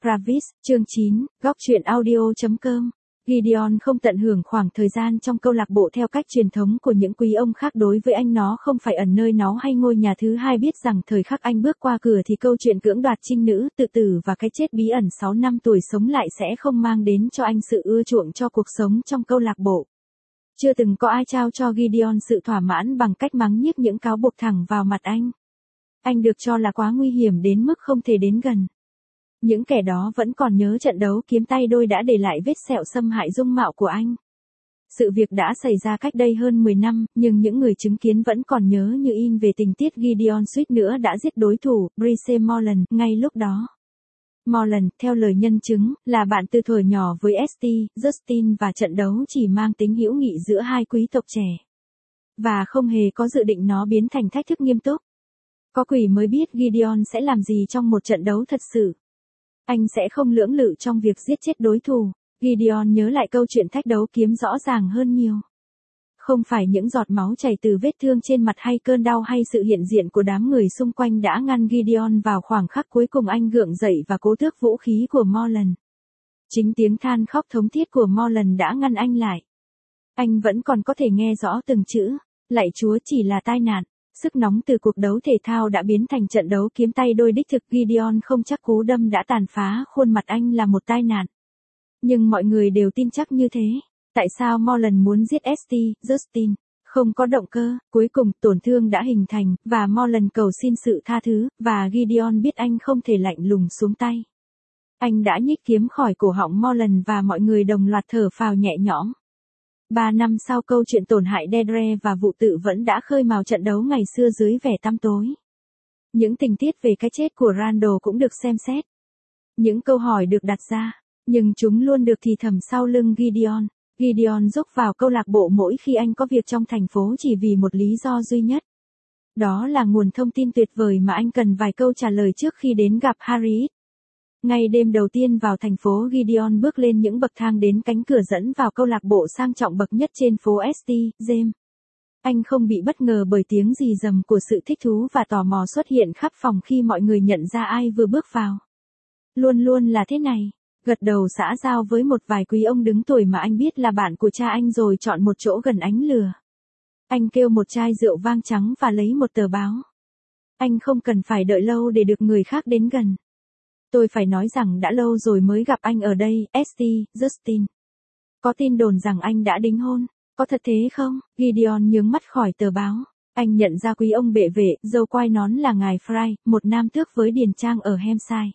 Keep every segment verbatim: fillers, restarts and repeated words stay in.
Pravis, chương chín, góc truyện audio.com. Gideon không tận hưởng khoảng thời gian trong câu lạc bộ theo cách truyền thống của những quý ông khác. Đối với anh, nó không phải ẩn nơi náu hay ngôi nhà thứ hai. Biết rằng thời khắc anh bước qua cửa thì câu chuyện cưỡng đoạt trinh nữ, tự tử và cái chết bí ẩn sáu năm tuổi sống lại sẽ không mang đến cho anh sự ưa chuộng cho cuộc sống trong câu lạc bộ. Chưa từng có ai trao cho Gideon sự thỏa mãn bằng cách mắng nhiếc những cáo buộc thẳng vào mặt anh. Anh được cho là quá nguy hiểm đến mức không thể đến gần. Những kẻ đó vẫn còn nhớ trận đấu kiếm tay đôi đã để lại vết sẹo xâm hại dung mạo của anh. Sự việc đã xảy ra cách đây hơn mười năm, nhưng những người chứng kiến vẫn còn nhớ như in về tình tiết Gideon suýt nữa đã giết đối thủ, Brice Morland, ngay lúc đó. Morland, theo lời nhân chứng, là bạn từ thuở nhỏ với St. Justin và trận đấu chỉ mang tính hữu nghị giữa hai quý tộc trẻ. Và không hề có dự định nó biến thành thách thức nghiêm túc. Có quỷ mới biết Gideon sẽ làm gì trong một trận đấu thật sự. Anh sẽ không lưỡng lự trong việc giết chết đối thủ. Gideon nhớ lại câu chuyện thách đấu kiếm rõ ràng hơn nhiều. Không phải những giọt máu chảy từ vết thương trên mặt hay cơn đau hay sự hiện diện của đám người xung quanh đã ngăn Gideon vào khoảng khắc cuối cùng. Anh gượng dậy và cố tước vũ khí của Morland. Chính tiếng than khóc thống thiết của Morland đã ngăn anh lại. Anh vẫn còn có thể nghe rõ từng chữ. Lạy Chúa, chỉ là tai nạn. Sức nóng từ cuộc đấu thể thao đã biến thành trận đấu kiếm tay đôi đích thực. Gideon không chắc cú đâm đã tàn phá khuôn mặt anh là một tai nạn. Nhưng mọi người đều tin chắc như thế. Tại sao Morland muốn giết St. Justin? Không có động cơ. Cuối cùng tổn thương đã hình thành, và Morland cầu xin sự tha thứ, và Gideon biết anh không thể lạnh lùng xuống tay. Anh đã nhích kiếm khỏi cổ họng Morland và mọi người đồng loạt thở phào nhẹ nhõm. Ba năm sau, câu chuyện tổn hại Deirdre và vụ tự vẫn đã khơi mào trận đấu ngày xưa dưới vẻ tăm tối. Những tình tiết về cái chết của Randall cũng được xem xét. Những câu hỏi được đặt ra, nhưng chúng luôn được thì thầm sau lưng Gideon. Gideon rúc vào câu lạc bộ mỗi khi anh có việc trong thành phố chỉ vì một lý do duy nhất. Đó là nguồn thông tin tuyệt vời mà anh cần vài câu trả lời trước khi đến gặp Harriet. Ngay đêm đầu tiên vào thành phố, Gideon bước lên những bậc thang đến cánh cửa dẫn vào câu lạc bộ sang trọng bậc nhất trên phố St. James. Anh không bị bất ngờ bởi tiếng rì rầm của sự thích thú và tò mò xuất hiện khắp phòng khi mọi người nhận ra ai vừa bước vào. Luôn luôn là thế này. Gật đầu xã giao với một vài quý ông đứng tuổi mà anh biết là bạn của cha anh rồi chọn một chỗ gần ánh lửa. Anh kêu một chai rượu vang trắng và lấy một tờ báo. Anh không cần phải đợi lâu để được người khác đến gần. Tôi phải nói rằng đã lâu rồi mới gặp anh ở đây, St. Justin. Có tin đồn rằng anh đã đính hôn. Có thật thế không? Gideon nhướng mắt khỏi tờ báo. Anh nhận ra quý ông bệ vệ, dâu quai nón là ngài Fry, một nam tước với điền trang ở Hampshire.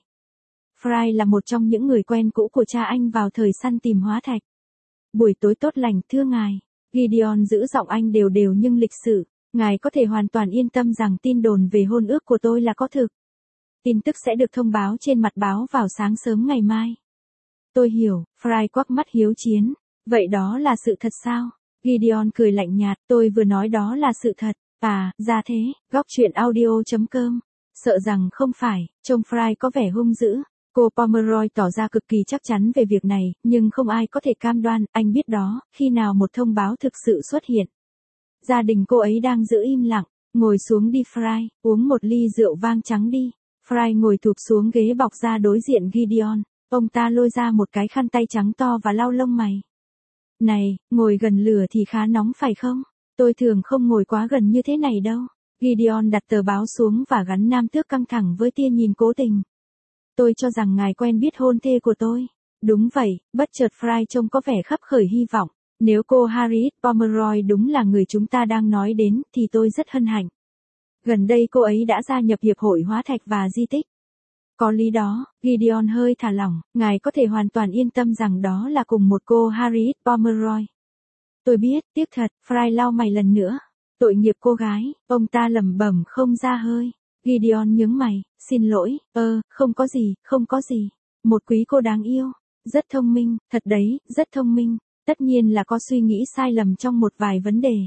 Fry là một trong những người quen cũ của cha anh vào thời săn tìm hóa thạch. Buổi tối tốt lành, thưa ngài. Gideon giữ giọng anh đều đều nhưng lịch sự. Ngài có thể hoàn toàn yên tâm rằng tin đồn về hôn ước của tôi là có thực. Tin tức sẽ được thông báo trên mặt báo vào sáng sớm ngày mai. Tôi hiểu, Fry quắc mắt hiếu chiến. Vậy đó là sự thật sao? Gideon cười lạnh nhạt, tôi vừa nói đó là sự thật. À, ra thế, góc truyện audio.com. Sợ rằng không phải, trông Fry có vẻ hung dữ. Cô Pomeroy tỏ ra cực kỳ chắc chắn về việc này, nhưng không ai có thể cam đoan, anh biết đó, khi nào một thông báo thực sự xuất hiện. Gia đình cô ấy đang giữ im lặng, ngồi xuống đi Fry, uống một ly rượu vang trắng đi. Fry ngồi thụp xuống ghế bọc ra đối diện Gideon, ông ta lôi ra một cái khăn tay trắng to và lau lông mày. Này, ngồi gần lửa thì khá nóng phải không? Tôi thường không ngồi quá gần như thế này đâu. Gideon đặt tờ báo xuống và gắn nam tước căng thẳng với tia nhìn cố tình. Tôi cho rằng ngài quen biết hôn thê của tôi. Đúng vậy, bất chợt Fry trông có vẻ khấp khởi hy vọng. Nếu cô Harriet Pomeroy đúng là người chúng ta đang nói đến, thì tôi rất hân hạnh. Gần đây cô ấy đã gia nhập Hiệp hội Hóa thạch và Di tích. Có lý đó, Gideon hơi thả lỏng, ngài có thể hoàn toàn yên tâm rằng đó là cùng một cô Harriet Pomeroy. Tôi biết, tiếc thật, Fry lau mày lần nữa. Tội nghiệp cô gái, ông ta lẩm bẩm không ra hơi. Gideon nhướng mày, xin lỗi, ơ, không có gì, không có gì. Một quý cô đáng yêu, rất thông minh, thật đấy, rất thông minh. Tất nhiên là có suy nghĩ sai lầm trong một vài vấn đề.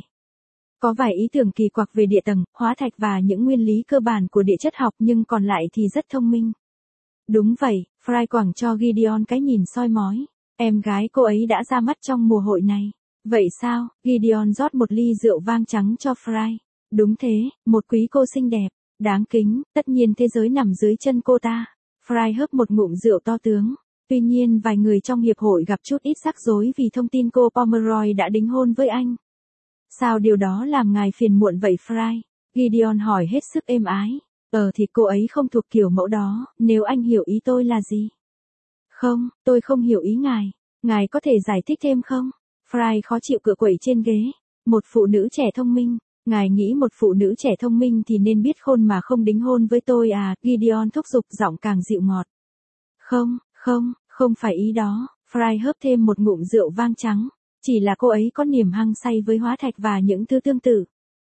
Có vài ý tưởng kỳ quặc về địa tầng, hóa thạch và những nguyên lý cơ bản của địa chất học, nhưng còn lại thì rất thông minh. Đúng vậy, Fry quẳng cho Gideon cái nhìn soi mói. Em gái cô ấy đã ra mắt trong mùa hội này. Vậy sao? Gideon rót một ly rượu vang trắng cho Fry. Đúng thế, một quý cô xinh đẹp, đáng kính, tất nhiên thế giới nằm dưới chân cô ta. Fry hớp một ngụm rượu to tướng. Tuy nhiên vài người trong hiệp hội gặp chút ít rắc rối vì thông tin cô Pomeroy đã đính hôn với anh. Sao điều đó làm ngài phiền muộn vậy Fry? Gideon hỏi hết sức êm ái. Ờ thì cô ấy không thuộc kiểu mẫu đó, nếu anh hiểu ý tôi là gì. Không, tôi không hiểu ý ngài. Ngài có thể giải thích thêm không? Fry khó chịu cựa quậy trên ghế. Một phụ nữ trẻ thông minh. Ngài nghĩ một phụ nữ trẻ thông minh thì nên biết khôn mà không đính hôn với tôi à? Gideon thúc giục giọng càng dịu ngọt. Không, không, không phải ý đó. Fry hớp thêm một ngụm rượu vang trắng. Chỉ là cô ấy có niềm hăng say với hóa thạch và những thứ tương tự.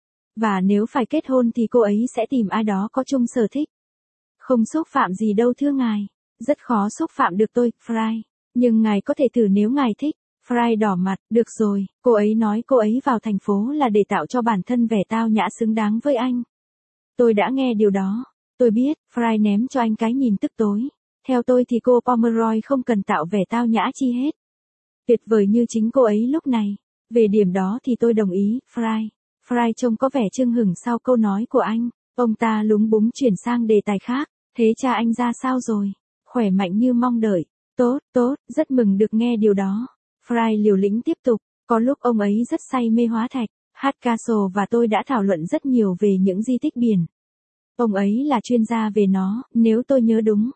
Và nếu phải kết hôn thì cô ấy sẽ tìm ai đó có chung sở thích. Không xúc phạm gì đâu thưa ngài. Rất khó xúc phạm được tôi, Fry. Nhưng ngài có thể thử nếu ngài thích. Fry đỏ mặt, được rồi, cô ấy nói cô ấy vào thành phố là để tạo cho bản thân vẻ tao nhã xứng đáng với anh. Tôi đã nghe điều đó. Tôi biết, Fry ném cho anh cái nhìn tức tối. Theo tôi thì cô Pomeroy không cần tạo vẻ tao nhã chi hết. Tuyệt vời như chính cô ấy lúc này. Về điểm đó thì tôi đồng ý, Fry. Fry trông có vẻ chưng hửng sau câu nói của anh. Ông ta lúng búng chuyển sang đề tài khác. Thế cha anh ra sao rồi? Khỏe mạnh như mong đợi. Tốt, tốt, rất mừng được nghe điều đó. Fry liều lĩnh tiếp tục. Có lúc ông ấy rất say mê hóa thạch. Hardcastle và tôi đã thảo luận rất nhiều về những di tích biển. Ông ấy là chuyên gia về nó, nếu tôi nhớ đúng.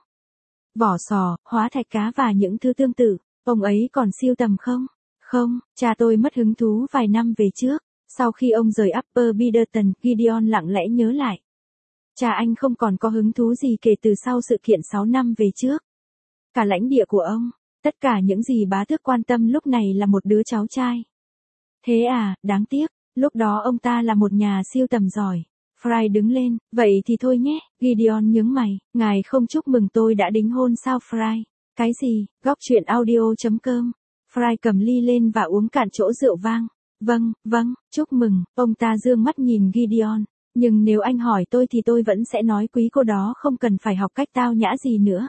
Vỏ sò, hóa thạch cá và những thứ tương tự. Ông ấy còn siêu tầm không? Không, cha tôi mất hứng thú vài năm về trước. Sau khi ông rời Upper Biderton, Gideon lặng lẽ nhớ lại. Cha anh không còn có hứng thú gì kể từ sau sự kiện sáu năm về trước. Cả lãnh địa của ông, tất cả những gì bá tước quan tâm lúc này là một đứa cháu trai. Thế à, đáng tiếc, lúc đó ông ta là một nhà siêu tầm giỏi. Fry đứng lên, vậy thì thôi nhé, Gideon nhướng mày, ngài không chúc mừng tôi đã đính hôn sao Fry? Cái gì, góc chuyện audio chấm com. Fry cầm ly lên và uống cạn chỗ rượu vang. Vâng, vâng, chúc mừng, ông ta dương mắt nhìn Gideon. Nhưng nếu anh hỏi tôi thì tôi vẫn sẽ nói quý cô đó không cần phải học cách tao nhã gì nữa.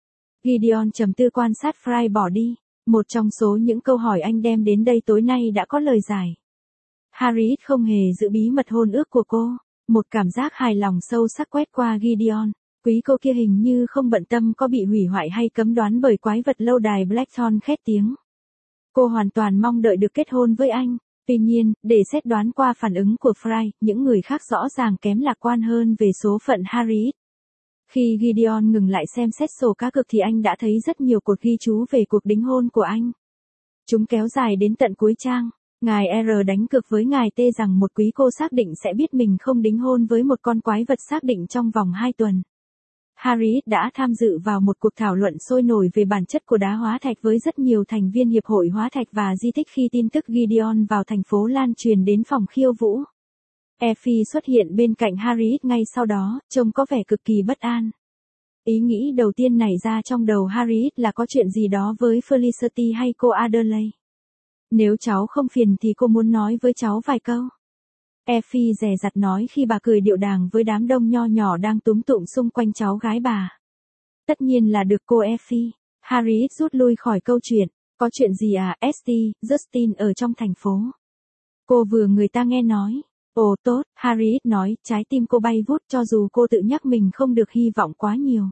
Gideon trầm tư quan sát Fry bỏ đi. Một trong số những câu hỏi anh đem đến đây tối nay đã có lời giải. Harriet không hề giữ bí mật hôn ước của cô. Một cảm giác hài lòng sâu sắc quét qua Gideon. Quý cô kia hình như không bận tâm có bị hủy hoại hay cấm đoán bởi quái vật lâu đài Blackthorn khét tiếng. Cô hoàn toàn mong đợi được kết hôn với anh. Tuy nhiên, để xét đoán qua phản ứng của Fry, những người khác rõ ràng kém lạc quan hơn về số phận Harriet. Khi Gideon ngừng lại xem xét sổ cá cược thì anh đã thấy rất nhiều cột ghi chú về cuộc đính hôn của anh. Chúng kéo dài đến tận cuối trang. Ngài R đánh cược với ngài T rằng một quý cô xác định sẽ biết mình không đính hôn với một con quái vật xác định trong vòng hai tuần. Harriet đã tham dự vào một cuộc thảo luận sôi nổi về bản chất của đá hóa thạch với rất nhiều thành viên Hiệp hội Hóa thạch và Di tích khi tin tức Gideon vào thành phố lan truyền đến phòng khiêu vũ. Effie xuất hiện bên cạnh Harriet ngay sau đó, trông có vẻ cực kỳ bất an. Ý nghĩ đầu tiên nảy ra trong đầu Harriet là có chuyện gì đó với Felicity hay cô Adelaide. Nếu cháu không phiền thì cô muốn nói với cháu vài câu. Effie dè dặt nói khi bà cười điệu đàng với đám đông nho nhỏ đang túm tụm xung quanh cháu gái bà. Tất nhiên là được cô Effie. Harriet rút lui khỏi câu chuyện. Có chuyện gì à, St. Justin ở trong thành phố? Cô vừa người ta nghe nói. Ồ tốt, Harriet nói, trái tim cô bay vút cho dù cô tự nhắc mình không được hy vọng quá nhiều.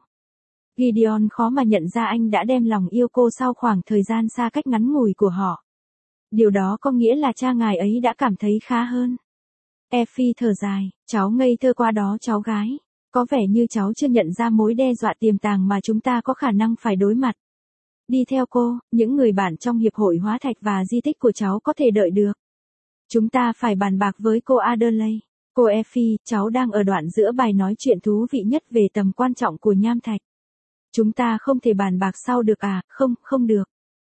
Gideon khó mà nhận ra anh đã đem lòng yêu cô sau khoảng thời gian xa cách ngắn ngủi của họ. Điều đó có nghĩa là cha ngài ấy đã cảm thấy khá hơn. Effie thở dài, cháu ngây thơ qua đó cháu gái. Có vẻ như cháu chưa nhận ra mối đe dọa tiềm tàng mà chúng ta có khả năng phải đối mặt. Đi theo cô, những người bạn trong Hiệp hội Hóa thạch và Di tích của cháu có thể đợi được. Chúng ta phải bàn bạc với cô Adelaide. Cô Effie, cháu đang ở đoạn giữa bài nói chuyện thú vị nhất về tầm quan trọng của nham thạch. Chúng ta không thể bàn bạc sau được à, không, không được.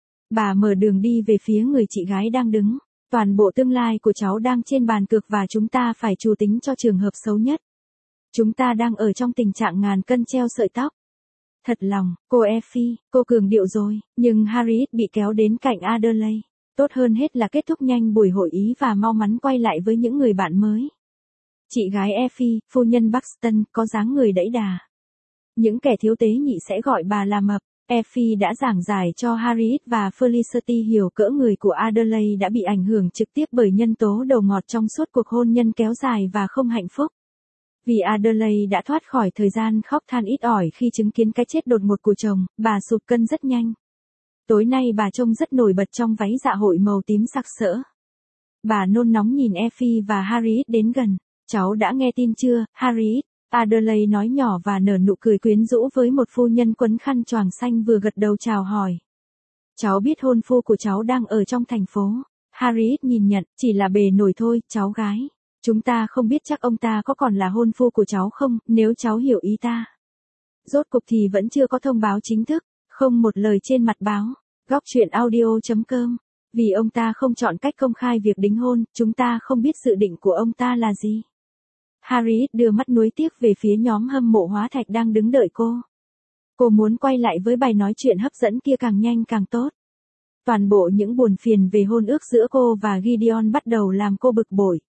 Bà mở đường đi về phía người chị gái đang đứng. Toàn bộ tương lai của cháu đang trên bàn cược và chúng ta phải chủ tính cho trường hợp xấu nhất. Chúng ta đang ở trong tình trạng ngàn cân treo sợi tóc. Thật lòng, cô Effie, cô cường điệu rồi, nhưng Harriet bị kéo đến cạnh Adelaide. Tốt hơn hết là kết thúc nhanh buổi hội ý và mau mắn quay lại với những người bạn mới. Chị gái Effie, phu nhân Buxton, có dáng người đẫy đà. Những kẻ thiếu tế nhị sẽ gọi bà là mập. Effie đã giảng giải cho Harriet và Felicity hiểu cỡ người của Adelaide đã bị ảnh hưởng trực tiếp bởi nhân tố đầu ngọt trong suốt cuộc hôn nhân kéo dài và không hạnh phúc. Vì Adelaide đã thoát khỏi thời gian khóc than ít ỏi khi chứng kiến cái chết đột ngột của chồng, bà sụt cân rất nhanh. Tối nay bà trông rất nổi bật trong váy dạ hội màu tím sặc sỡ. Bà nôn nóng nhìn Effie và Harriet đến gần. Cháu đã nghe tin chưa, Harriet? Adelaide nói nhỏ và nở nụ cười quyến rũ với một phu nhân quấn khăn choàng xanh vừa gật đầu chào hỏi. Cháu biết hôn phu của cháu đang ở trong thành phố. Harriet nhìn nhận, chỉ là bề nổi thôi, cháu gái. Chúng ta không biết chắc ông ta có còn là hôn phu của cháu không, nếu cháu hiểu ý ta. Rốt cục thì vẫn chưa có thông báo chính thức, không một lời trên mặt báo. Góc truyện audio chấm com. Vì ông ta không chọn cách công khai việc đính hôn, chúng ta không biết dự định của ông ta là gì. Harriet đưa mắt nuối tiếc về phía nhóm hâm mộ hóa thạch đang đứng đợi cô. Cô muốn quay lại với bài nói chuyện hấp dẫn kia càng nhanh càng tốt. Toàn bộ những buồn phiền về hôn ước giữa cô và Gideon bắt đầu làm cô bực bội.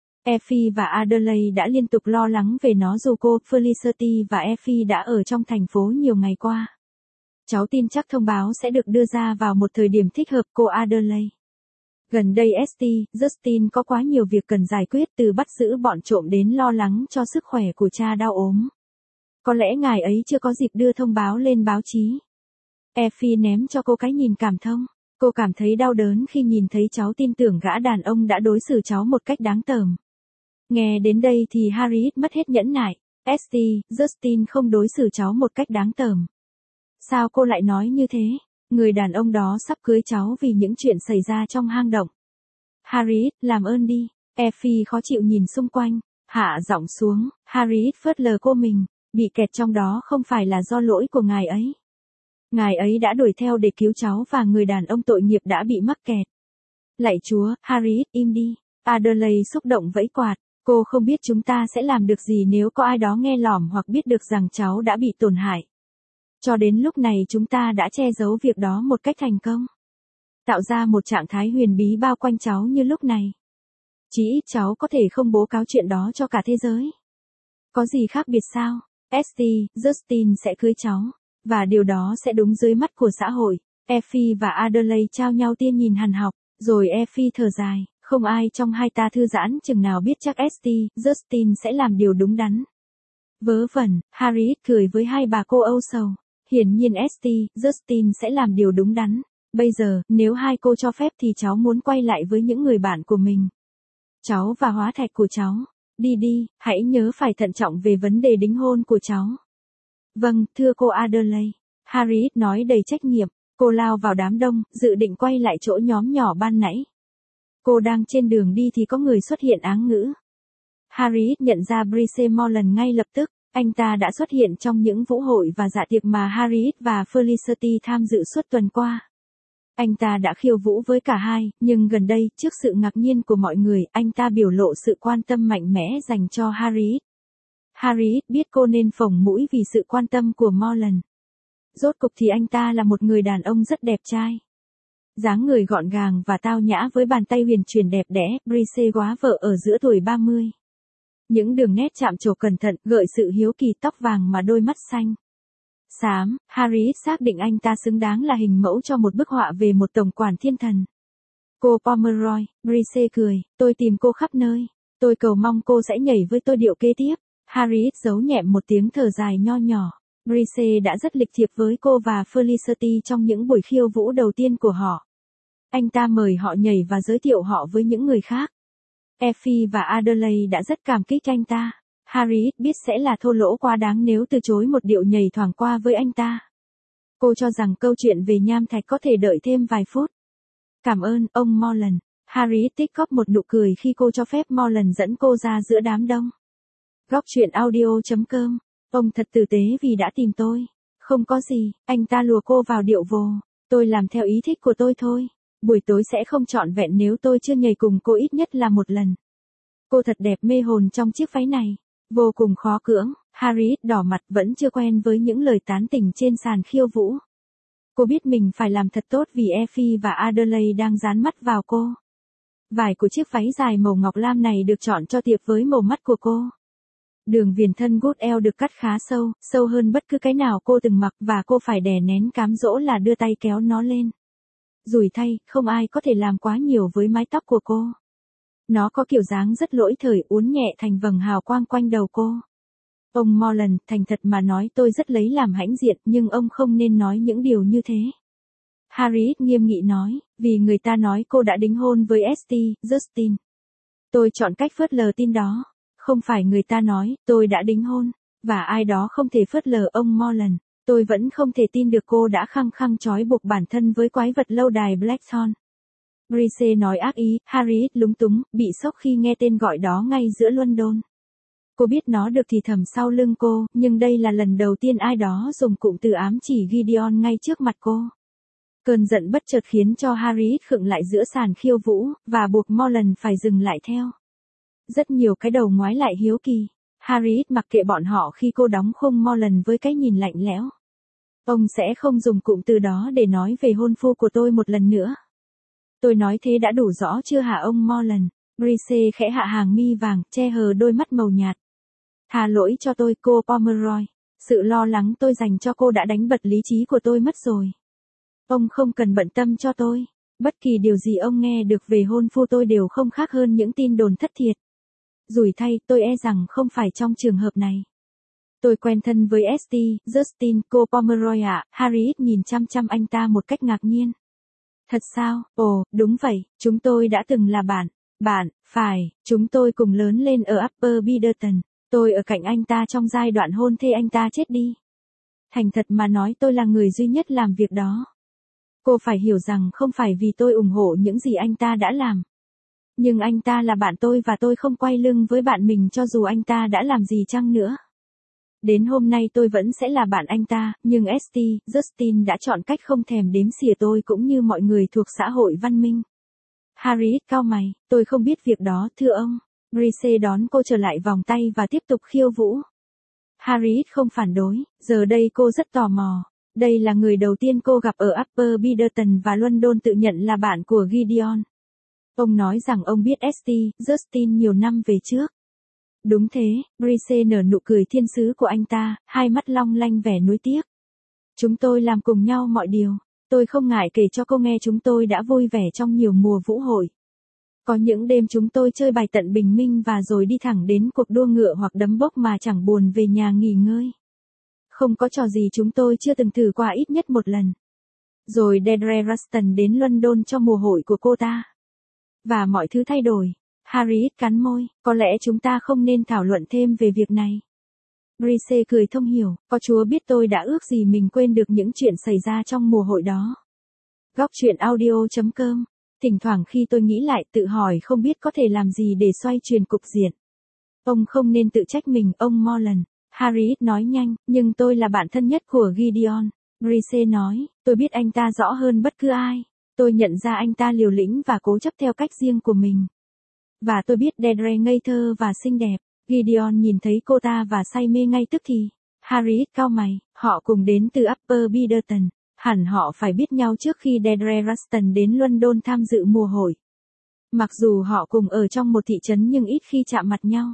Effie và Adelaide đã liên tục lo lắng về nó dù cô, Felicity và Effie đã ở trong thành phố nhiều ngày qua. Cháu tin chắc thông báo sẽ được đưa ra vào một thời điểm thích hợp, cô Adelaide. Gần đây ét tê, Justin có quá nhiều việc cần giải quyết, từ bắt giữ bọn trộm đến lo lắng cho sức khỏe của cha đau ốm. Có lẽ ngài ấy chưa có dịp đưa thông báo lên báo chí. Effie ném cho cô cái nhìn cảm thông. Cô cảm thấy đau đớn khi nhìn thấy cháu tin tưởng gã đàn ông đã đối xử cháu một cách đáng tởm. Nghe đến đây thì Harriet mất hết nhẫn nại. ét tê, Justin không đối xử cháu một cách đáng tởm. Sao cô lại nói như thế? Người đàn ông đó sắp cưới cháu vì những chuyện xảy ra trong hang động. Harriet, làm ơn đi. Effie khó chịu nhìn xung quanh. Hạ giọng xuống, Harriet phớt lờ cô mình. Bị kẹt trong đó không phải là do lỗi của ngài ấy. Ngài ấy đã đuổi theo để cứu cháu và người đàn ông tội nghiệp đã bị mắc kẹt. Lạy Chúa, Harriet, im đi. Adelaide xúc động vẫy quạt. Cô không biết chúng ta sẽ làm được gì nếu có ai đó nghe lỏm hoặc biết được rằng cháu đã bị tổn hại. Cho đến lúc này chúng ta đã che giấu việc đó một cách thành công. Tạo ra một trạng thái huyền bí bao quanh cháu như lúc này. Chỉ ít cháu có thể không bố cáo chuyện đó cho cả thế giới. Có gì khác biệt sao? ét tê, Justin sẽ cưới cháu. Và điều đó sẽ đúng dưới mắt của xã hội. Effie và Adelaide trao nhau tia nhìn hằn học. Rồi Effie thở dài. Không ai trong hai ta thư giãn chừng nào biết chắc ét tê, Justin sẽ làm điều đúng đắn. Vớ vẩn, Harriet cười với hai bà cô âu sầu. Hiển nhiên ét tê, Justin sẽ làm điều đúng đắn. Bây giờ, nếu hai cô cho phép thì cháu muốn quay lại với những người bạn của mình. Cháu và hóa thạch của cháu. Đi đi, hãy nhớ phải thận trọng về vấn đề đính hôn của cháu. Vâng, thưa cô Adelaide. Harriet nói đầy trách nhiệm. Cô lao vào đám đông, dự định quay lại chỗ nhóm nhỏ ban nãy. Cô đang trên đường đi thì có người xuất hiện áng ngữ. Harriet nhận ra Brice Morland ngay lập tức. Anh ta đã xuất hiện trong những vũ hội và dạ tiệc mà Harriet và Felicity tham dự suốt tuần qua. Anh ta đã khiêu vũ với cả hai, nhưng gần đây, trước sự ngạc nhiên của mọi người, anh ta biểu lộ sự quan tâm mạnh mẽ dành cho Harriet. Harriet biết cô nên phồng mũi vì sự quan tâm của Morland. Rốt cục thì anh ta là một người đàn ông rất đẹp trai. Dáng người gọn gàng và tao nhã với bàn tay huyền chuyển đẹp đẽ, Brice góa vợ ở giữa tuổi ba mươi. Những đường nét chạm trổ cẩn thận, gợi sự hiếu kỳ, tóc vàng mà đôi mắt xanh xám. Harriet xác định anh ta xứng đáng là hình mẫu cho một bức họa về một tổng quản thiên thần. Cô Pomeroy, Brice cười, tôi tìm cô khắp nơi. Tôi cầu mong cô sẽ nhảy với tôi điệu kế tiếp. Harriet giấu nhẹm một tiếng thở dài nho nhỏ. Brice đã rất lịch thiệp với cô và Felicity trong những buổi khiêu vũ đầu tiên của họ. Anh ta mời họ nhảy và giới thiệu họ với những người khác. Effie và Adelaide đã rất cảm kích anh ta. Harriet biết sẽ là thô lỗ quá đáng nếu từ chối một điệu nhảy thoảng qua với anh ta. Cô cho rằng câu chuyện về nham thạch có thể đợi thêm vài phút. Cảm ơn, ông Morland. Harriet tích góp một nụ cười khi cô cho phép Morland dẫn cô ra giữa đám đông. Góc truyện audio chấm com. Ông thật tử tế vì đã tìm tôi. Không có gì, anh ta lùa cô vào điệu vồ. Tôi làm theo ý thích của tôi thôi. Buổi tối sẽ không trọn vẹn nếu tôi chưa nhảy cùng cô ít nhất là một lần. Cô thật đẹp mê hồn trong chiếc váy này. Vô cùng khó cưỡng. Harriet đỏ mặt, vẫn chưa quen với những lời tán tỉnh trên sàn khiêu vũ. Cô biết mình phải làm thật tốt vì Effie và Adelaide đang dán mắt vào cô. Vải của chiếc váy dài màu ngọc lam này được chọn cho tiệp với màu mắt của cô. Đường viền thân gút eo được cắt khá sâu, sâu hơn bất cứ cái nào cô từng mặc, và cô phải đè nén cám dỗ là đưa tay kéo nó lên. Rủi thay, không ai có thể làm quá nhiều với mái tóc của cô. Nó có kiểu dáng rất lỗi thời, uốn nhẹ thành vầng hào quang quanh đầu cô. Ông Morland, thành thật mà nói tôi rất lấy làm hãnh diện, nhưng ông không nên nói những điều như thế. Harriet nghiêm nghị nói, vì người ta nói cô đã đính hôn với ét tê, Justin. Tôi chọn cách phớt lờ tin đó. Không phải người ta nói, tôi đã đính hôn, và ai đó không thể phớt lờ ông Morland. Tôi vẫn không thể tin được cô đã khăng khăng trói buộc bản thân với quái vật lâu đài Blackthorn. Brice nói ác ý, Harriet lúng túng, bị sốc khi nghe tên gọi đó ngay giữa London. Cô biết nó được thì thầm sau lưng cô, nhưng đây là lần đầu tiên ai đó dùng cụm từ ám chỉ Gideon ngay trước mặt cô. Cơn giận bất chợt khiến cho Harriet khựng lại giữa sàn khiêu vũ, và buộc Morland phải dừng lại theo. Rất nhiều cái đầu ngoái lại hiếu kỳ. Harriet mặc kệ bọn họ khi cô đóng khung Morland với cái nhìn lạnh lẽo. Ông sẽ không dùng cụm từ đó để nói về hôn phu của tôi một lần nữa. Tôi nói thế đã đủ rõ chưa hả ông Morland? Brice khẽ hạ hàng mi vàng, che hờ đôi mắt màu nhạt. Tha lỗi cho tôi, cô Pomeroy. Sự lo lắng tôi dành cho cô đã đánh bật lý trí của tôi mất rồi. Ông không cần bận tâm cho tôi. Bất kỳ điều gì ông nghe được về hôn phu tôi đều không khác hơn những tin đồn thất thiệt. Rủi thay, tôi e rằng không phải trong trường hợp này. Tôi quen thân với ét tê, Justin, cô Pomeroy ạ. Harriet nhìn chăm chăm anh ta một cách ngạc nhiên. Thật sao? Ồ, đúng vậy, chúng tôi đã từng là bạn. Bạn, phải, chúng tôi cùng lớn lên ở Upper Biderton. Tôi ở cạnh anh ta trong giai đoạn hôn thê anh ta chết đi. Thành thật mà nói tôi là người duy nhất làm việc đó. Cô phải hiểu rằng không phải vì tôi ủng hộ những gì anh ta đã làm. Nhưng anh ta là bạn tôi và tôi không quay lưng với bạn mình cho dù anh ta đã làm gì chăng nữa. Đến hôm nay tôi vẫn sẽ là bạn anh ta, nhưng ét tê, Justin đã chọn cách không thèm đếm xỉa tôi cũng như mọi người thuộc xã hội văn minh. Harriet cau mày, tôi không biết việc đó thưa ông. Brice đón cô trở lại vòng tay và tiếp tục khiêu vũ. Harriet không phản đối, giờ đây cô rất tò mò. Đây là người đầu tiên cô gặp ở Upper Biderton và London tự nhận là bạn của Gideon. Ông nói rằng ông biết ét tê, Justin nhiều năm về trước. Đúng thế, Brice nở nụ cười thiên sứ của anh ta, hai mắt long lanh vẻ nuối tiếc. Chúng tôi làm cùng nhau mọi điều. Tôi không ngại kể cho cô nghe chúng tôi đã vui vẻ trong nhiều mùa vũ hội. Có những đêm chúng tôi chơi bài tận bình minh và rồi đi thẳng đến cuộc đua ngựa hoặc đấm bốc mà chẳng buồn về nhà nghỉ ngơi. Không có trò gì chúng tôi chưa từng thử qua ít nhất một lần. Rồi Deirdre Ruston đến London cho mùa hội của cô ta. Và mọi thứ thay đổi. Harriet cắn môi, có lẽ chúng ta không nên thảo luận thêm về việc này. Brice cười thông hiểu, có Chúa biết tôi đã ước gì mình quên được những chuyện xảy ra trong mùa hội đó. Góc truyện audio chấm com. Thỉnh thoảng khi tôi nghĩ lại tự hỏi không biết có thể làm gì để xoay chuyển cục diện. Ông không nên tự trách mình, ông Morland. Harriet nói nhanh, nhưng tôi là bạn thân nhất của Gideon. Brice nói, tôi biết anh ta rõ hơn bất cứ ai. Tôi nhận ra anh ta liều lĩnh và cố chấp theo cách riêng của mình. Và tôi biết Deirdre ngây thơ và xinh đẹp. Gideon nhìn thấy cô ta và say mê ngay tức thì. Harriet cau mày, họ cùng đến từ Upper Biderton. Hẳn họ phải biết nhau trước khi Deirdre Ruston đến London tham dự mùa hội. Mặc dù họ cùng ở trong một thị trấn nhưng ít khi chạm mặt nhau.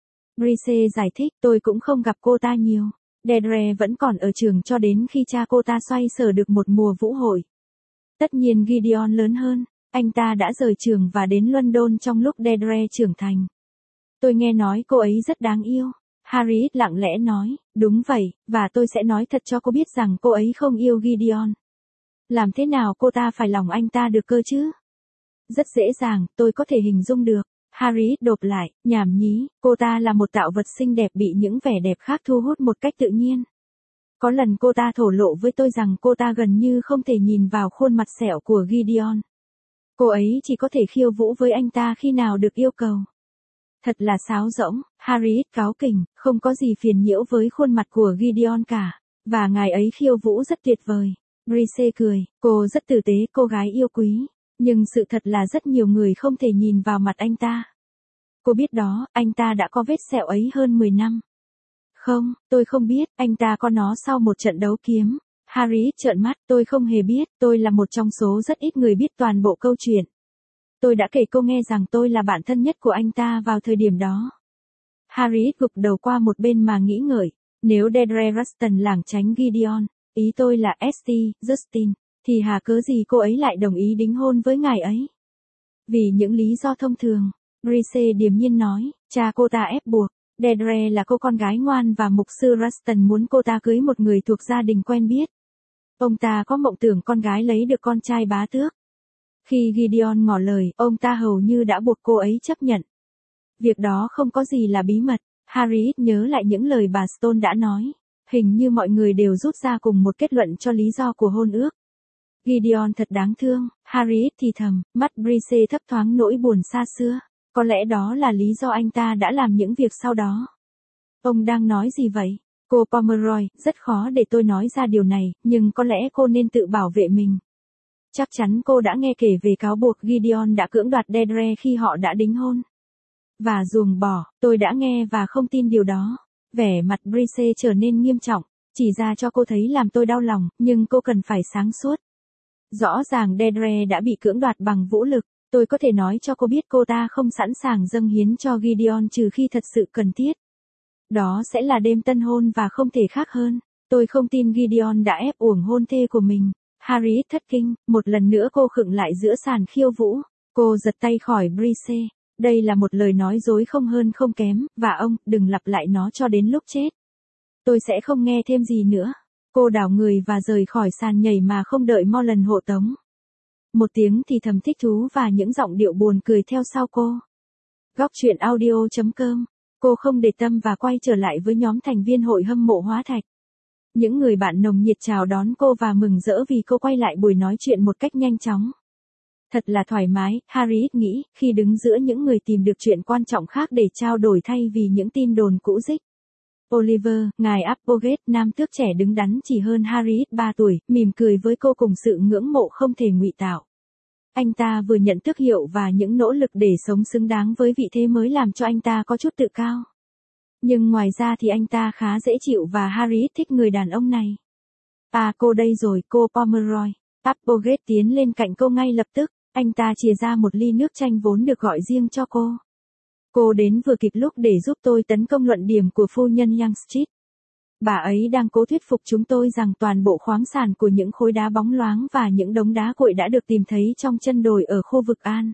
Brice giải thích, tôi cũng không gặp cô ta nhiều. Deirdre vẫn còn ở trường cho đến khi cha cô ta xoay sở được một mùa vũ hội. Tất nhiên Gideon lớn hơn, anh ta đã rời trường và đến London trong lúc Deirdre trưởng thành. Tôi nghe nói cô ấy rất đáng yêu. Harriet lặng lẽ nói, đúng vậy, và tôi sẽ nói thật cho cô biết rằng cô ấy không yêu Gideon. Làm thế nào cô ta phải lòng anh ta được cơ chứ? Rất dễ dàng, tôi có thể hình dung được. Harriet đột lại, nhảm nhí, cô ta là một tạo vật xinh đẹp bị những vẻ đẹp khác thu hút một cách tự nhiên. Có lần cô ta thổ lộ với tôi rằng cô ta gần như không thể nhìn vào khuôn mặt sẹo của Gideon. Cô ấy chỉ có thể khiêu vũ với anh ta khi nào được yêu cầu. Thật là sáo rỗng, Harriet cáu kỉnh, không có gì phiền nhiễu với khuôn mặt của Gideon cả. Và ngài ấy khiêu vũ rất tuyệt vời. Brice cười, cô rất tử tế, cô gái yêu quý. Nhưng sự thật là rất nhiều người không thể nhìn vào mặt anh ta. Cô biết đó, anh ta đã có vết sẹo ấy hơn mười năm. Không, tôi không biết, anh ta có nó sau một trận đấu kiếm. Harriet trợn mắt, tôi không hề biết, tôi là một trong số rất ít người biết toàn bộ câu chuyện. Tôi đã kể cô nghe rằng tôi là bạn thân nhất của anh ta vào thời điểm đó. Harriet gục đầu qua một bên mà nghĩ ngợi, nếu Deirdre Ruston lảng tránh Gideon, ý tôi là ét tê, Justin, thì hà cớ gì cô ấy lại đồng ý đính hôn với ngài ấy? Vì những lý do thông thường, Brice điềm nhiên nói, cha cô ta ép buộc, Deirdre là cô con gái ngoan và mục sư Ruston muốn cô ta cưới một người thuộc gia đình quen biết. Ông ta có mộng tưởng con gái lấy được con trai bá tước. Khi Gideon ngỏ lời, ông ta hầu như đã buộc cô ấy chấp nhận. Việc đó không có gì là bí mật. Harriet nhớ lại những lời bà Stone đã nói. Hình như mọi người đều rút ra cùng một kết luận cho lý do của hôn ước. Gideon thật đáng thương, Harriet thì thầm, mắt Brice thấp thoáng nỗi buồn xa xưa. Có lẽ đó là lý do anh ta đã làm những việc sau đó. Ông đang nói gì vậy? Cô Pomeroy, rất khó để tôi nói ra điều này, nhưng có lẽ cô nên tự bảo vệ mình. Chắc chắn cô đã nghe kể về cáo buộc Gideon đã cưỡng đoạt Deirdre khi họ đã đính hôn. Và ruồng bỏ, tôi đã nghe và không tin điều đó. Vẻ mặt Brice trở nên nghiêm trọng, chỉ ra cho cô thấy làm tôi đau lòng, nhưng cô cần phải sáng suốt. Rõ ràng Deirdre đã bị cưỡng đoạt bằng vũ lực, tôi có thể nói cho cô biết cô ta không sẵn sàng dâng hiến cho Gideon trừ khi thật sự cần thiết. Đó sẽ là đêm tân hôn và không thể khác hơn. Tôi không tin Gideon đã ép uổng hôn thê của mình. Harriet thất kinh, một lần nữa cô khựng lại giữa sàn khiêu vũ. Cô giật tay khỏi Brice. Đây là một lời nói dối không hơn không kém, và ông, đừng lặp lại nó cho đến lúc chết. Tôi sẽ không nghe thêm gì nữa. Cô đảo người và rời khỏi sàn nhảy mà không đợi Morland hộ tống. Một tiếng thì thầm thích thú và những giọng điệu buồn cười theo sau cô. Góc truyện audio chấm com. Cô không để tâm và quay trở lại với nhóm thành viên hội hâm mộ hóa thạch. Những người bạn nồng nhiệt chào đón cô và mừng rỡ vì cô quay lại buổi nói chuyện một cách nhanh chóng. Thật là thoải mái, Harriet nghĩ, khi đứng giữa những người tìm được chuyện quan trọng khác để trao đổi thay vì những tin đồn cũ dích. Oliver, ngài Applegate, nam tước trẻ đứng đắn chỉ hơn Harriet ba tuổi, mỉm cười với cô cùng sự ngưỡng mộ không thể ngụy tạo. Anh ta vừa nhận tước hiệu và những nỗ lực để sống xứng đáng với vị thế mới làm cho anh ta có chút tự cao. Nhưng ngoài ra thì anh ta khá dễ chịu và Harriet thích người đàn ông này. À cô đây rồi, cô Pomeroy. Applegate tiến lên cạnh cô ngay lập tức, anh ta chìa ra một ly nước chanh vốn được gọi riêng cho cô. Cô đến vừa kịp lúc để giúp tôi tấn công luận điểm của phu nhân Youngstreet. Bà ấy đang cố thuyết phục chúng tôi rằng toàn bộ khoáng sản của những khối đá bóng loáng và những đống đá cuội đã được tìm thấy trong chân đồi ở khu vực An.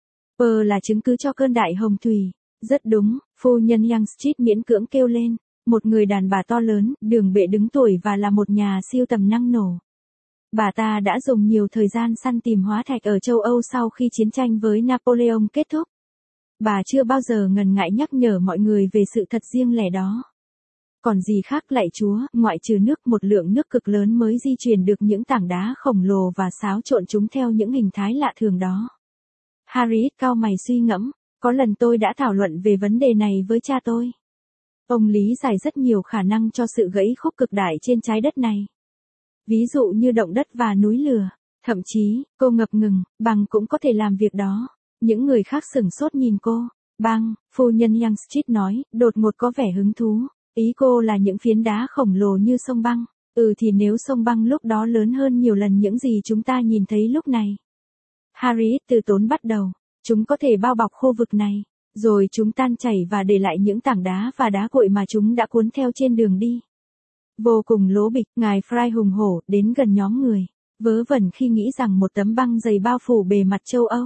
Pờ là chứng cứ cho cơn đại hồng thủy. Rất đúng, phu nhân Youngstreet miễn cưỡng kêu lên. Một người đàn bà to lớn, đường bệ đứng tuổi và là một nhà siêu tầm năng nổ. Bà ta đã dùng nhiều thời gian săn tìm hóa thạch ở châu Âu sau khi chiến tranh với Napoleon kết thúc. Bà chưa bao giờ ngần ngại nhắc nhở mọi người về sự thật riêng lẻ đó. Còn gì khác lạy Chúa, ngoại trừ nước, một lượng nước cực lớn mới di chuyển được những tảng đá khổng lồ và xáo trộn chúng theo những hình thái lạ thường đó. Harriet cau mày suy ngẫm, có lần tôi đã thảo luận về vấn đề này với cha tôi. Ông lý giải rất nhiều khả năng cho sự gãy khúc cực đại trên trái đất này. Ví dụ như động đất và núi lửa. Thậm chí, cô ngập ngừng, bằng cũng có thể làm việc đó. Những người khác sửng sốt nhìn cô. Băng, phu nhân Youngstreet nói, đột ngột có vẻ hứng thú. Ý cô là những phiến đá khổng lồ như sông băng. Ừ thì nếu sông băng lúc đó lớn hơn nhiều lần những gì chúng ta nhìn thấy lúc này. Harriet từ tốn bắt đầu. Chúng có thể bao bọc khu vực này. Rồi chúng tan chảy và để lại những tảng đá và đá cuội mà chúng đã cuốn theo trên đường đi. Vô cùng lố bịch, ngài Fry hùng hổ, đến gần nhóm người. Vớ vẩn khi nghĩ rằng một tấm băng dày bao phủ bề mặt châu Âu.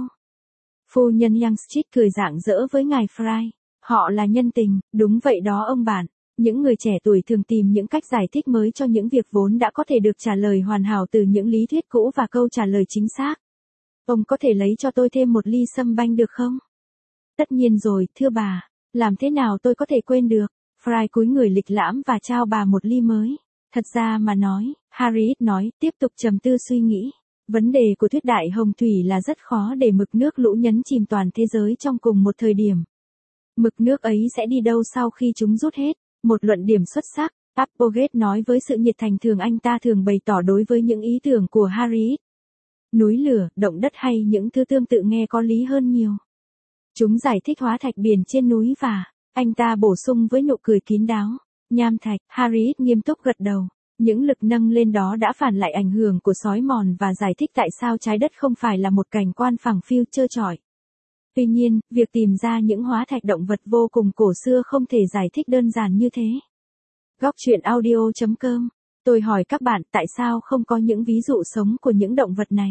Phu nhân Youngstreet cười rạng rỡ với ngài Fry. Họ là nhân tình, đúng vậy đó ông bạn. Những người trẻ tuổi thường tìm những cách giải thích mới cho những việc vốn đã có thể được trả lời hoàn hảo từ những lý thuyết cũ và câu trả lời chính xác. Ông có thể lấy cho tôi thêm một ly sâm banh được không? Tất nhiên rồi, thưa bà. Làm thế nào tôi có thể quên được? Fry cúi người lịch lãm và trao bà một ly mới. Thật ra mà nói, Harriet nói, tiếp tục trầm tư suy nghĩ. Vấn đề của thuyết đại hồng thủy là rất khó để mực nước lũ nhấn chìm toàn thế giới trong cùng một thời điểm. Mực nước ấy sẽ đi đâu sau khi chúng rút hết? Một luận điểm xuất sắc, Applegate nói với sự nhiệt thành thường anh ta thường bày tỏ đối với những ý tưởng của Harriet. Núi lửa, động đất hay những thứ tương tự nghe có lý hơn nhiều. Chúng giải thích hóa thạch biển trên núi và, anh ta bổ sung với nụ cười kín đáo. Nham thạch, Harriet nghiêm túc gật đầu. Những lực nâng lên đó đã phản lại ảnh hưởng của xói mòn và giải thích tại sao trái đất không phải là một cảnh quan phẳng phiu trơ trọi. Tuy nhiên, việc tìm ra những hóa thạch động vật vô cùng cổ xưa không thể giải thích đơn giản như thế. Góc truyện audio chấm com. Tôi hỏi các bạn tại sao không có những ví dụ sống của những động vật này?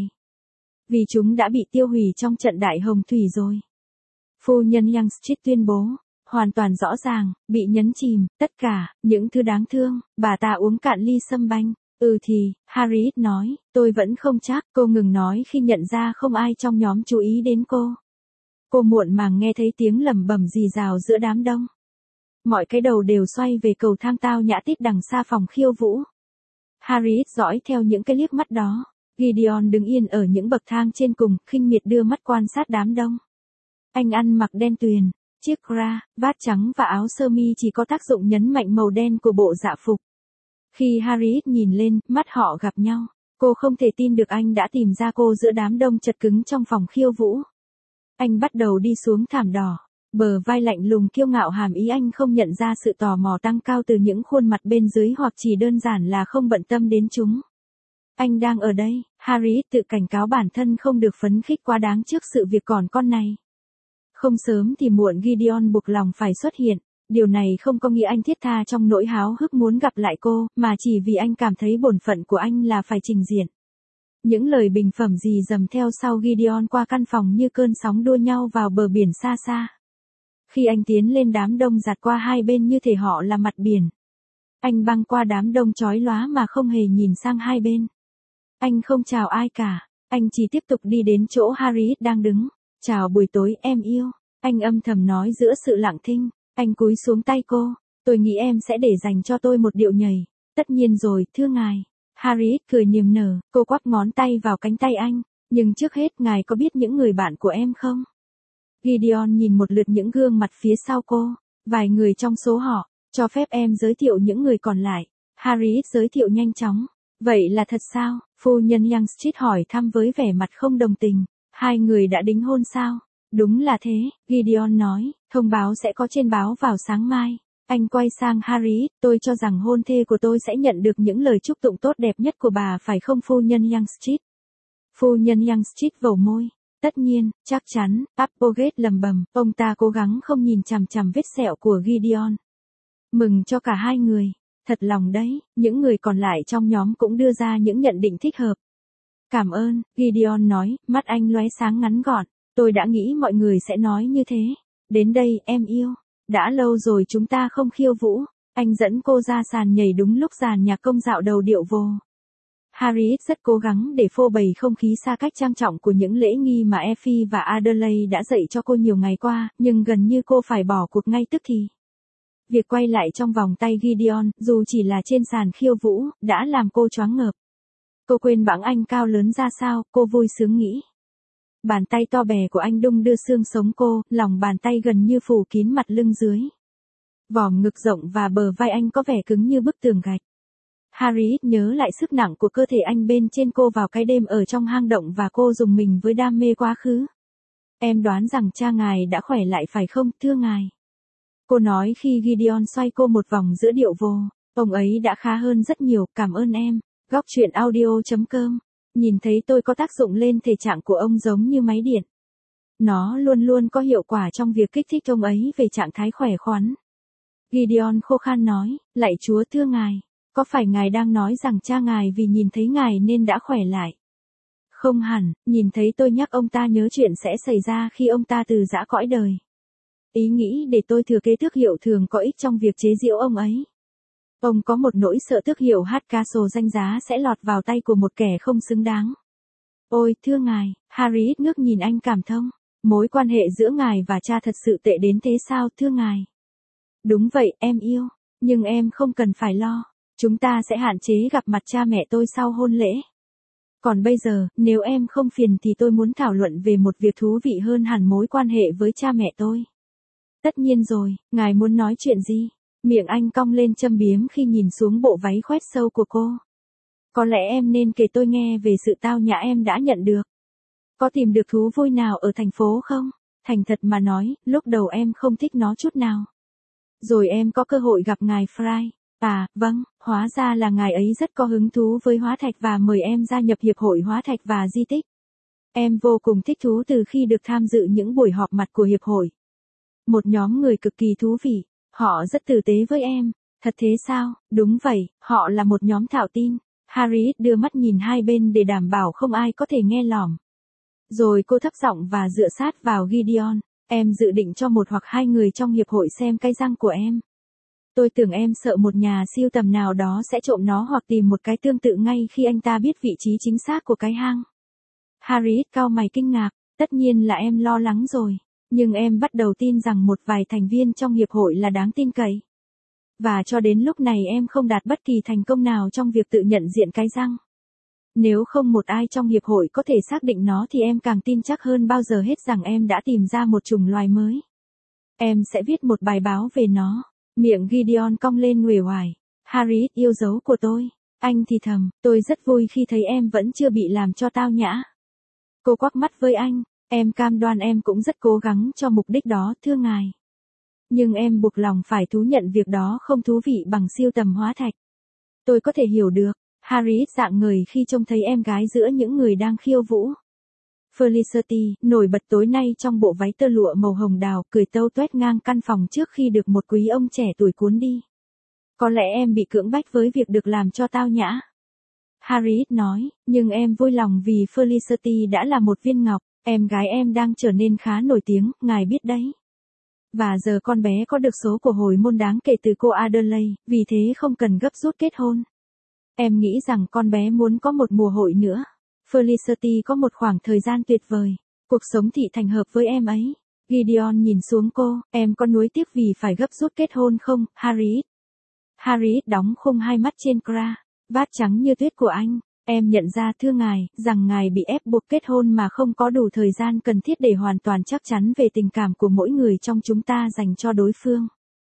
Vì chúng đã bị tiêu hủy trong trận đại hồng thủy rồi. Phu nhân Youngstreet tuyên bố. hoàn toàn rõ ràng, bị nhấn chìm, tất cả, những thứ đáng thương, bà ta uống cạn ly sâm banh. Ừ thì, Harriet nói, tôi vẫn không chắc, cô ngừng nói khi nhận ra không ai trong nhóm chú ý đến cô. Cô muộn màng nghe thấy tiếng lẩm bẩm rì rào giữa đám đông. Mọi cái đầu đều xoay về cầu thang tao nhã tít đằng xa phòng khiêu vũ. Harriet dõi theo những cái liếc mắt đó. Gideon đứng yên ở những bậc thang trên cùng, khinh miệt đưa mắt quan sát đám đông. Anh ăn mặc đen tuyền, chiếc bra, vát trắng và áo sơ mi chỉ có tác dụng nhấn mạnh màu đen của bộ dạ phục. Khi Harriet nhìn lên, mắt họ gặp nhau. Cô không thể tin được anh đã tìm ra cô giữa đám đông chật cứng trong phòng khiêu vũ. Anh bắt đầu đi xuống thảm đỏ. Bờ vai lạnh lùng kiêu ngạo hàm ý anh không nhận ra sự tò mò tăng cao từ những khuôn mặt bên dưới hoặc chỉ đơn giản là không bận tâm đến chúng. Anh đang ở đây, Harriet tự cảnh cáo bản thân không được phấn khích quá đáng trước sự việc còn con này. Không sớm thì muộn Gideon buộc lòng phải xuất hiện. Điều này không có nghĩa anh thiết tha trong nỗi háo hức muốn gặp lại cô, mà chỉ vì anh cảm thấy bổn phận của anh là phải trình diện. Những lời bình phẩm rì rầm theo sau Gideon qua căn phòng như cơn sóng đua nhau vào bờ biển xa xa. Khi anh tiến lên đám đông giạt qua hai bên như thể họ là mặt biển. Anh băng qua đám đông chói lóa mà không hề nhìn sang hai bên. Anh không chào ai cả, anh chỉ tiếp tục đi đến chỗ Harriet đang đứng. Chào buổi tối em yêu, anh âm thầm nói giữa sự lặng thinh. Anh cúi xuống tay cô, tôi nghĩ em sẽ để dành cho tôi một điệu nhảy. Tất nhiên rồi, thưa ngài. Harriet cười niềm nở, cô quắp ngón tay vào cánh tay anh. Nhưng trước hết ngài có biết những người bạn của em không? Gideon nhìn một lượt những gương mặt phía sau cô. Vài người trong số họ, cho phép em giới thiệu những người còn lại. Harriet giới thiệu nhanh chóng. Vậy là thật sao? Phu nhân Youngstreet hỏi thăm với vẻ mặt không đồng tình. Hai người đã đính hôn sao? Đúng là thế, Gideon nói, thông báo sẽ có trên báo vào sáng mai. Anh quay sang Harriet, tôi cho rằng hôn thê của tôi sẽ nhận được những lời chúc tụng tốt đẹp nhất của bà phải không phu nhân Youngstreet? Phu nhân Youngstreet vẩu môi. Tất nhiên, chắc chắn, Applegate lầm bầm, ông ta cố gắng không nhìn chằm chằm vết sẹo của Gideon. Mừng cho cả hai người, thật lòng đấy, những người còn lại trong nhóm cũng đưa ra những nhận định thích hợp. Cảm ơn, Gideon nói, mắt anh lóe sáng ngắn gọn. Tôi đã nghĩ mọi người sẽ nói như thế. Đến đây, em yêu. Đã lâu rồi chúng ta không khiêu vũ. Anh dẫn cô ra sàn nhảy đúng lúc dàn nhạc công dạo đầu điệu vồ. Harriet rất cố gắng để phô bày không khí xa cách trang trọng của những lễ nghi mà Effie và Adelaide đã dạy cho cô nhiều ngày qua, nhưng gần như cô phải bỏ cuộc ngay tức thì. Việc quay lại trong vòng tay Gideon, dù chỉ là trên sàn khiêu vũ, đã làm cô choáng ngợp. Cô quên bẵng anh cao lớn ra sao, cô vui sướng nghĩ. Bàn tay to bè của anh đung đưa xương sống cô, lòng bàn tay gần như phủ kín mặt lưng dưới. Vòm ngực rộng và bờ vai anh có vẻ cứng như bức tường gạch. Harriet nhớ lại sức nặng của cơ thể anh bên trên cô vào cái đêm ở trong hang động và cô dùng mình với đam mê quá khứ. Em đoán rằng cha ngài đã khỏe lại phải không, thưa ngài? Cô nói khi Gideon xoay cô một vòng giữa điệu vồ. Ông ấy đã khá hơn rất nhiều, cảm ơn em. Góc truyện audio chấm com. Nhìn thấy tôi có tác dụng lên thể trạng của ông giống như máy điện. Nó luôn luôn có hiệu quả trong việc kích thích ông ấy về trạng thái khỏe khoắn. Gideon khô khan nói, lạy Chúa thưa ngài, có phải ngài đang nói rằng cha ngài vì nhìn thấy ngài nên đã khỏe lại? Không hẳn, nhìn thấy tôi nhắc ông ta nhớ chuyện sẽ xảy ra khi ông ta từ giã cõi đời. Ý nghĩ để tôi thừa kế tước hiệu thường có ích trong việc chế giễu ông ấy. Ông có một nỗi sợ tước hiệu Hardcastle danh giá sẽ lọt vào tay của một kẻ không xứng đáng. Ôi, thưa ngài, Harriet ngước nhìn anh cảm thông. Mối quan hệ giữa ngài và cha thật sự tệ đến thế sao, thưa ngài? Đúng vậy, em yêu. Nhưng em không cần phải lo. Chúng ta sẽ hạn chế gặp mặt cha mẹ tôi sau hôn lễ. Còn bây giờ, nếu em không phiền thì tôi muốn thảo luận về một việc thú vị hơn hẳn mối quan hệ với cha mẹ tôi. Tất nhiên rồi, ngài muốn nói chuyện gì? Miệng anh cong lên châm biếm khi nhìn xuống bộ váy khoét sâu của cô. Có lẽ em nên kể tôi nghe về sự tao nhã em đã nhận được. Có tìm được thú vui nào ở thành phố không? Thành thật mà nói, lúc đầu em không thích nó chút nào. Rồi em có cơ hội gặp ngài Fry. À, vâng, hóa ra là ngài ấy rất có hứng thú với hóa thạch và mời em gia nhập Hiệp hội Hóa thạch và Di tích. Em vô cùng thích thú từ khi được tham dự những buổi họp mặt của Hiệp hội. Một nhóm người cực kỳ thú vị. Họ rất tử tế với em. Thật thế sao? Đúng vậy, họ là một nhóm thạo tin. Harriet đưa mắt nhìn hai bên để đảm bảo không ai có thể nghe lỏm. Rồi cô thấp giọng và dựa sát vào Gideon. Em dự định cho một hoặc hai người trong hiệp hội xem cái răng của em. Tôi tưởng em sợ một nhà sưu tầm nào đó sẽ trộm nó hoặc tìm một cái tương tự ngay khi anh ta biết vị trí chính xác của cái hang. Harriet cau mày kinh ngạc, tất nhiên là em lo lắng rồi. Nhưng em bắt đầu tin rằng một vài thành viên trong hiệp hội là đáng tin cậy. Và cho đến lúc này em không đạt bất kỳ thành công nào trong việc tự nhận diện cái răng. Nếu không một ai trong hiệp hội có thể xác định nó thì em càng tin chắc hơn bao giờ hết rằng em đã tìm ra một chủng loài mới. Em sẽ viết một bài báo về nó. Miệng Gideon cong lên uể oải. Harriet yêu dấu của tôi. Anh thì thầm, tôi rất vui khi thấy em vẫn chưa bị làm cho tao nhã. Cô quắc mắt với anh, em cam đoan em cũng rất cố gắng cho mục đích đó, thưa ngài. Nhưng em buộc lòng phải thú nhận việc đó không thú vị bằng siêu tầm hóa thạch. Tôi có thể hiểu được. Harriet rạng ngời khi trông thấy em gái giữa những người đang khiêu vũ. Felicity, nổi bật tối nay trong bộ váy tơ lụa màu hồng đào, cười tâu tuét ngang căn phòng trước khi được một quý ông trẻ tuổi cuốn đi. Có lẽ em bị cưỡng bách với việc được làm cho tao nhã. Harriet nói, nhưng em vui lòng vì Felicity đã là một viên ngọc, em gái em đang trở nên khá nổi tiếng, ngài biết đấy. Và giờ con bé có được số của hồi môn đáng kể từ cô Adelaide, vì thế không cần gấp rút kết hôn. Em nghĩ rằng con bé muốn có một mùa hội nữa. Felicity có một khoảng thời gian tuyệt vời. Cuộc sống thị thành hợp với em ấy. Gideon nhìn xuống cô, em có nuối tiếc vì phải gấp rút kết hôn không, Harriet? Harriet đóng khung hai mắt trên Cra, vát trắng như tuyết của anh. Em nhận ra thưa ngài, rằng ngài bị ép buộc kết hôn mà không có đủ thời gian cần thiết để hoàn toàn chắc chắn về tình cảm của mỗi người trong chúng ta dành cho đối phương.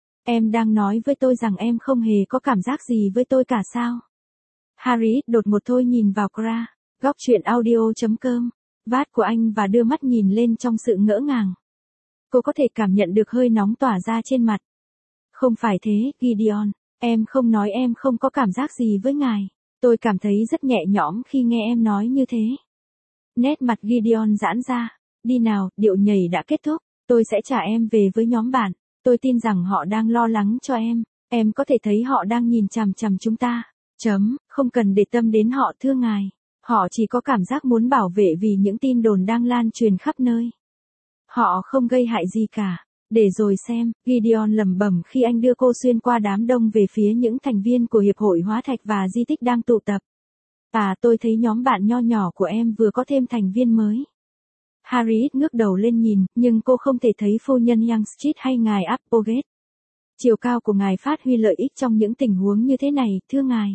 Em đang nói với tôi rằng em không hề có cảm giác gì với tôi cả sao? Harriet đột ngột thôi nhìn vào Cra. Góc truyện audio chấm com, vát của anh và đưa mắt nhìn lên trong sự ngỡ ngàng. Cô có thể cảm nhận được hơi nóng tỏa ra trên mặt. Không phải thế, Gideon, em không nói em không có cảm giác gì với ngài. Tôi cảm thấy rất nhẹ nhõm khi nghe em nói như thế. Nét mặt Gideon giãn ra. Đi nào, điệu nhảy đã kết thúc. Tôi sẽ trả em về với nhóm bạn. Tôi tin rằng họ đang lo lắng cho em. Em có thể thấy họ đang nhìn chằm chằm chúng ta. Chấm, không cần để tâm đến họ thưa ngài. Họ chỉ có cảm giác muốn bảo vệ vì những tin đồn đang lan truyền khắp nơi. Họ không gây hại gì cả. Để rồi xem, Gideon lẩm bẩm khi anh đưa cô xuyên qua đám đông về phía những thành viên của Hiệp hội Hóa thạch và Di tích đang tụ tập. À, tôi thấy nhóm bạn nho nhỏ của em vừa có thêm thành viên mới. Harriet ngước đầu lên nhìn, nhưng cô không thể thấy phu nhân Youngstreet hay ngài Applegate. Chiều cao của ngài phát huy lợi ích trong những tình huống như thế này, thưa ngài.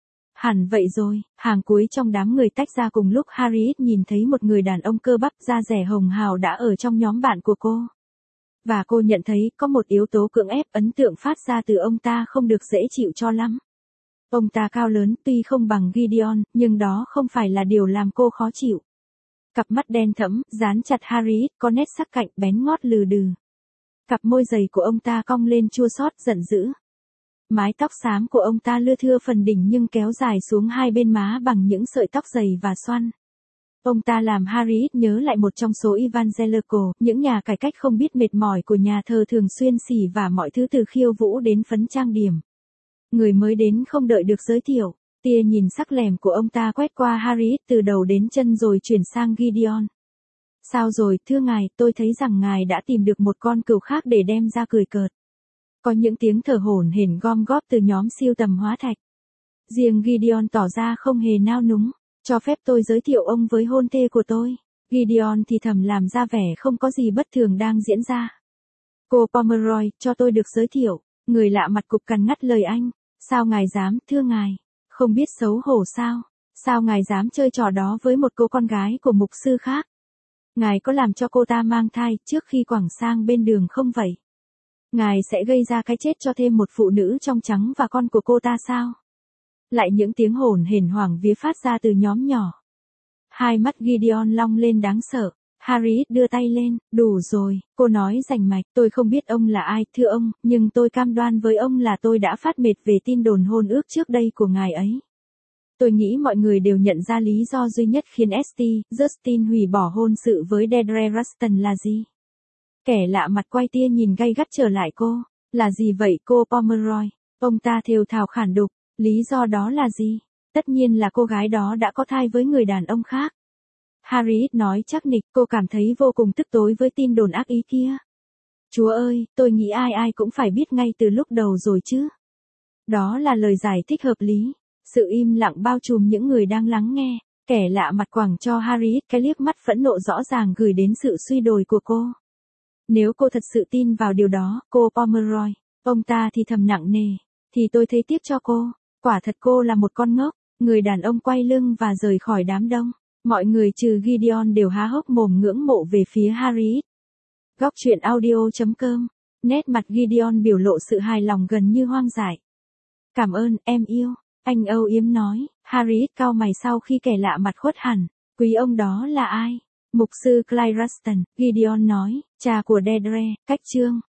Hẳn vậy rồi, hàng cuối trong đám người tách ra cùng lúc Harriet nhìn thấy một người đàn ông cơ bắp da dẻ hồng hào đã ở trong nhóm bạn của cô. Và cô nhận thấy có một yếu tố cưỡng ép ấn tượng phát ra từ ông ta không được dễ chịu cho lắm. Ông ta cao lớn tuy không bằng Gideon, nhưng đó không phải là điều làm cô khó chịu. Cặp mắt đen thẫm, dán chặt Harriet có nét sắc cạnh bén ngót lừ đừ. Cặp môi dày của ông ta cong lên chua xót giận dữ. Mái tóc xám của ông ta lưa thưa phần đỉnh nhưng kéo dài xuống hai bên má bằng những sợi tóc dày và xoăn. Ông ta làm Harriet nhớ lại một trong số evangelical, những nhà cải cách không biết mệt mỏi của nhà thờ thường xuyên xỉ vả mọi thứ từ khiêu vũ đến phấn trang điểm. Người mới đến không đợi được giới thiệu, tia nhìn sắc lẻm của ông ta quét qua Harriet từ đầu đến chân rồi chuyển sang Gideon. Sao rồi, thưa ngài, tôi thấy rằng ngài đã tìm được một con cừu khác để đem ra cười cợt. Có những tiếng thở hổn hển gom góp từ nhóm siêu tầm hóa thạch. Riêng Gideon tỏ ra không hề nao núng. Cho phép tôi giới thiệu ông với hôn thê của tôi. Gideon thì thầm làm ra vẻ không có gì bất thường đang diễn ra. Cô Pomeroy, cho tôi được giới thiệu. Người lạ mặt cục cằn ngắt lời anh. Sao ngài dám, thưa ngài? Không biết xấu hổ sao? Sao ngài dám chơi trò đó với một cô con gái của mục sư khác? Ngài có làm cho cô ta mang thai trước khi quẳng sang bên đường không vậy? Ngài sẽ gây ra cái chết cho thêm một phụ nữ trong trắng và con của cô ta sao? Lại những tiếng hổn hển hoảng vía phát ra từ nhóm nhỏ. Hai mắt Gideon long lên đáng sợ. Harriet đưa tay lên, đủ rồi, cô nói rành mạch, tôi không biết ông là ai, thưa ông, nhưng tôi cam đoan với ông là tôi đã phát mệt về tin đồn hôn ước trước đây của ngài ấy. Tôi nghĩ mọi người đều nhận ra lý do duy nhất khiến ét tê, Justin hủy bỏ hôn sự với Deirdre Ruston là gì. Kẻ lạ mặt quay tia nhìn gay gắt trở lại cô, là gì vậy cô Pomeroy? Ông ta thều thào khản đục, lý do đó là gì? Tất nhiên là cô gái đó đã có thai với người đàn ông khác. Harriet nói chắc nịch, cô cảm thấy vô cùng tức tối với tin đồn ác ý kia. Chúa ơi, tôi nghĩ ai ai cũng phải biết ngay từ lúc đầu rồi chứ. Đó là lời giải thích hợp lý. Sự im lặng bao trùm những người đang lắng nghe. Kẻ lạ mặt quẳng cho Harriet cái liếc mắt phẫn nộ rõ ràng gửi đến sự suy đồi của cô. Nếu cô thật sự tin vào điều đó, cô Pomeroy, ông ta thì thầm nặng nề, thì tôi thấy tiếc cho cô. Quả thật cô là một con ngốc. Người đàn ông quay lưng và rời khỏi đám đông. Mọi người trừ Gideon đều há hốc mồm ngưỡng mộ về phía Harriet. Góc truyện audio chấm com. Nét mặt Gideon biểu lộ sự hài lòng gần như hoang dại. Cảm ơn, em yêu. Anh âu yếm nói. Harriet cau mày sau khi kẻ lạ mặt khuất hẳn. Quý ông đó là ai? Mục sư Clyde Ruston, Gideon nói, cha của Deirdre, cách chương.